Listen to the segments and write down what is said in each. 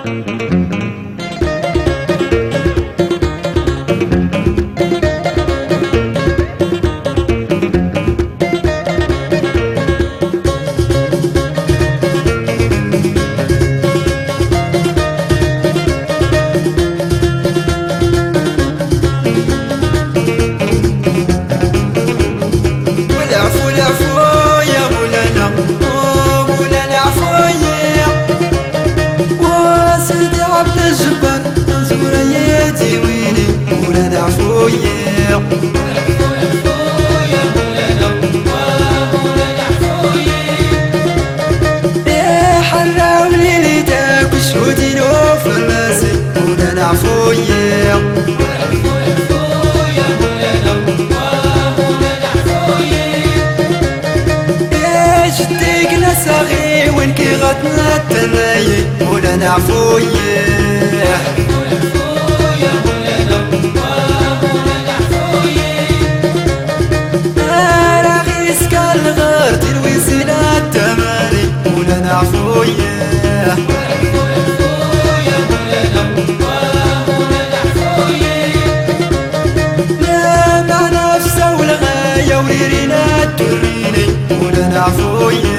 صغير وين كي غتنا التنايي مولانا عفويه راغيس كالغار تلوي سينا التماري مولانا عفويه لا مع نفسه والغايه وريرينا التريني مولانا عفويه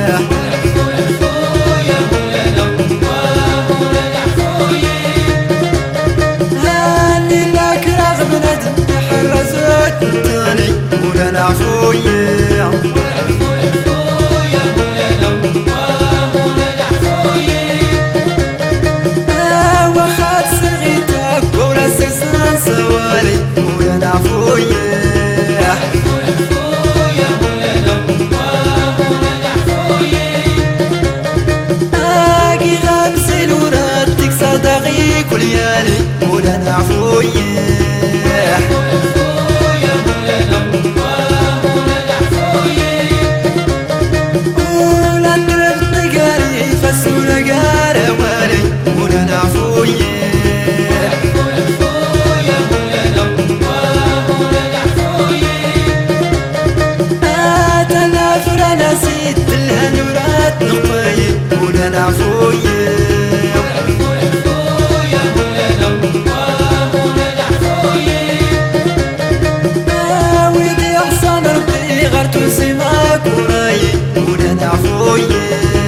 مولانا عفويه واخا صغيتك ورا سرسان سوالي مولانا عفويه باقي غمسي لوراتك صداغي كل يالي مولانا عفويه مولانا عفويه ويدي احسن ربي غير تنسي معاك وراي مولانا عفويه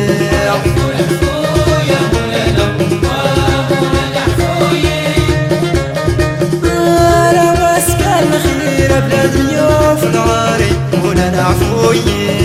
راه مسكن الخير بلا دنيا في العاري مولانا عفويه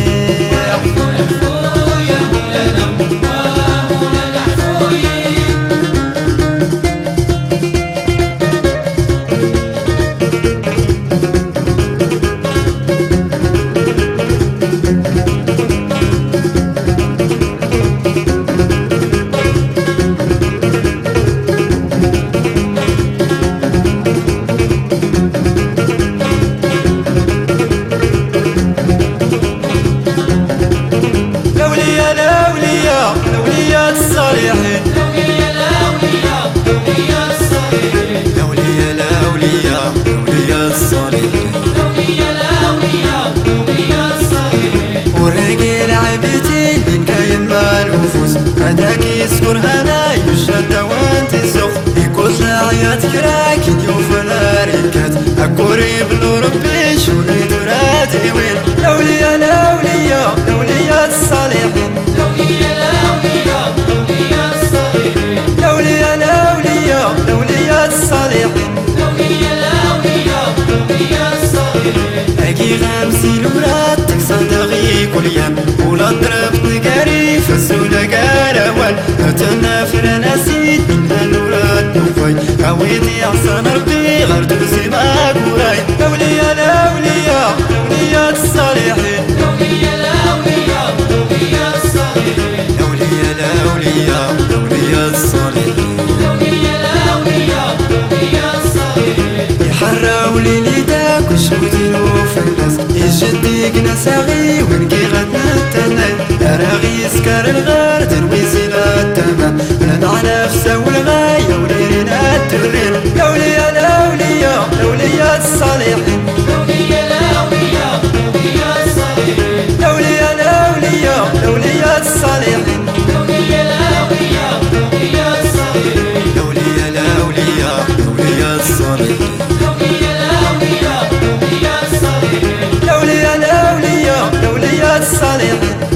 هذاك يسكر هنا يشد وانت سخ يكون عيات كراك يوف الاريكات اكوري بنو ربي شوري دراتي وين لوليا لوليا لوليا الصالحين لوليا لوليا لوليا الصالحين لوليا لوليا لوليا الصالحين لوليا لوليا لوليا الصالحين اكي غامسي لوراتك صدغي كل يوم ولا ضرب نقاري فالسولا قاروان هتنا فرنا سيد من هالورات نوفاي هاويتي احسن ربي غير تبسي معاك وراي لوليا لوليا لوليا الصالحين لوليا لوليا لوليا الصالحين لوليا لوليا لوليا الصالحين لوليا لوليا لوليا الصالحين يحراو ليليتك وشوتينو في الناس يجديك نساغي ونكي غدنا التنين راغي يسكر الغار تروي زينا التمام بلاد على نفسه والغاية وليرينا الترين لوليا لوليا لوليا الصالحين لوليا لوليا لوليا الصالحين لوليا لوليا لوليا الصالحين لوليا لوليا لوليا الصالحين فرحين